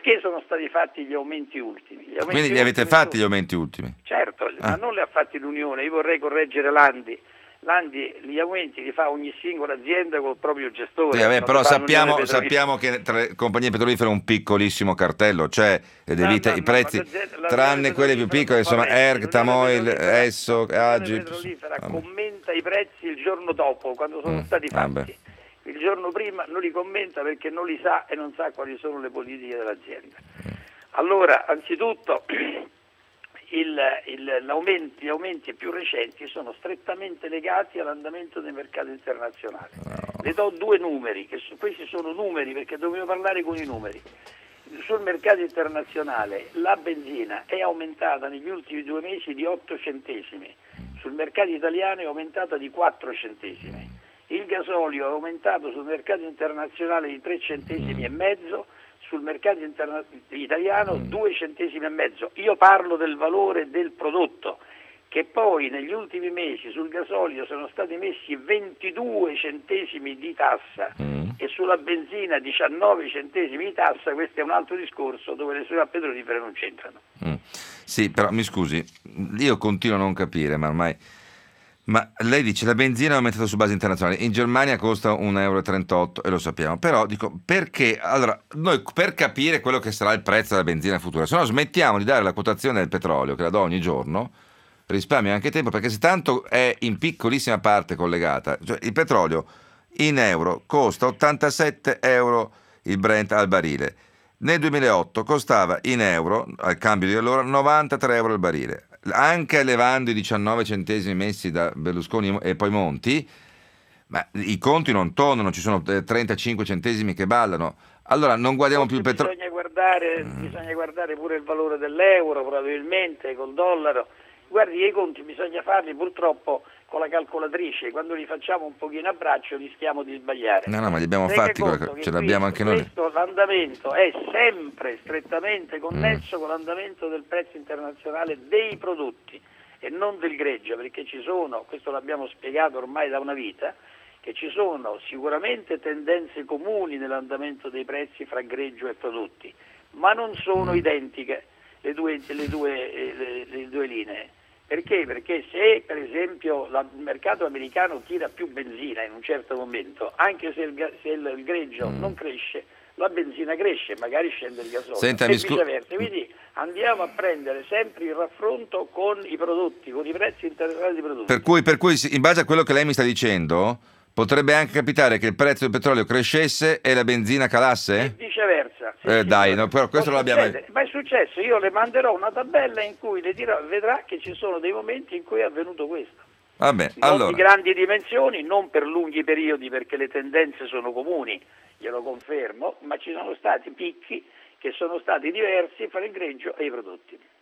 perché sono stati fatti gli aumenti ultimi. Quindi li avete fatti gli aumenti ultimi? Certo, ma non li ha fatti l'Unione. Io vorrei correggere Landi. Landi gli aumenti li fa ogni singola azienda col proprio gestore. Sì, vabbè, però sappiamo che tra le compagnie petrolifere è un piccolissimo cartello, cioè i prezzi, tranne quelli più piccoli, insomma, ERG, Tamoil, Esso, Agip. L'Unione Petrolifera commenta i prezzi il giorno dopo, quando sono stati fatti. Il giorno prima non li commenta perché non li sa e non sa quali sono le politiche dell'azienda. Allora, anzitutto, gli aumenti più recenti sono strettamente legati all'andamento dei mercati internazionali. Le do due numeri, questi sono numeri perché dobbiamo parlare con i numeri. Sul mercato internazionale la benzina è aumentata negli ultimi 2 mesi di 8 centesimi, sul mercato italiano è aumentata di 4 centesimi. Il gasolio è aumentato sul mercato internazionale di 3 centesimi e mezzo, sul mercato italiano 2 centesimi e mezzo. Io parlo del valore del prodotto, che poi negli ultimi mesi sul gasolio sono stati messi 22 centesimi di tassa e sulla benzina 19 centesimi di tassa. Questo è un altro discorso dove le società petrolifere non c'entrano. Sì, però mi scusi, io continuo a non capire, ma ormai... Ma lei dice la benzina è aumentata su base internazionale, in Germania costa 1,38 euro e lo sappiamo, però dico perché, allora noi per capire quello che sarà il prezzo della benzina futura, se no smettiamo di dare la quotazione del petrolio che la do ogni giorno, risparmio anche tempo, perché se tanto è in piccolissima parte collegata, cioè il petrolio in euro costa 87 euro il Brent al barile, nel 2008 costava in euro al cambio di allora 93 euro il barile. Anche elevando i 19 centesimi messi da Berlusconi e poi Monti, ma i conti non tornano, ci sono 35 centesimi che ballano. Allora non guardiamo più il petrolio. Bisogna guardare pure il valore dell'euro, probabilmente col dollaro. Guardi, i conti bisogna farli purtroppo con la calcolatrice, quando li facciamo un pochino a braccio rischiamo di sbagliare. No, ma li abbiamo fatti, ce l'abbiamo anche noi. Questo l'andamento è sempre strettamente connesso con l'andamento del prezzo internazionale dei prodotti e non del greggio, perché ci sono, questo l'abbiamo spiegato ormai da una vita, che ci sono sicuramente tendenze comuni nell'andamento dei prezzi fra greggio e prodotti, ma non sono identiche le due linee. Perché? Perché se per esempio il mercato americano tira più benzina in un certo momento, anche se il greggio non cresce, la benzina cresce, magari scende il gasolio e viceversa. Quindi andiamo a prendere sempre il raffronto con i prodotti, con i prezzi internazionali dei prodotti. Per cui in base a quello che lei mi sta dicendo, potrebbe anche capitare che il prezzo del petrolio crescesse e la benzina calasse? E viceversa. Però questo lo abbiamo... Ma è successo, io le manderò una tabella in cui le dirò, vedrà che ci sono dei momenti in cui è avvenuto questo. Vabbè, non allora... di grandi dimensioni, non per lunghi periodi perché le tendenze sono comuni, glielo confermo, ma ci sono stati picchi che sono stati diversi fra il greggio e i prodotti.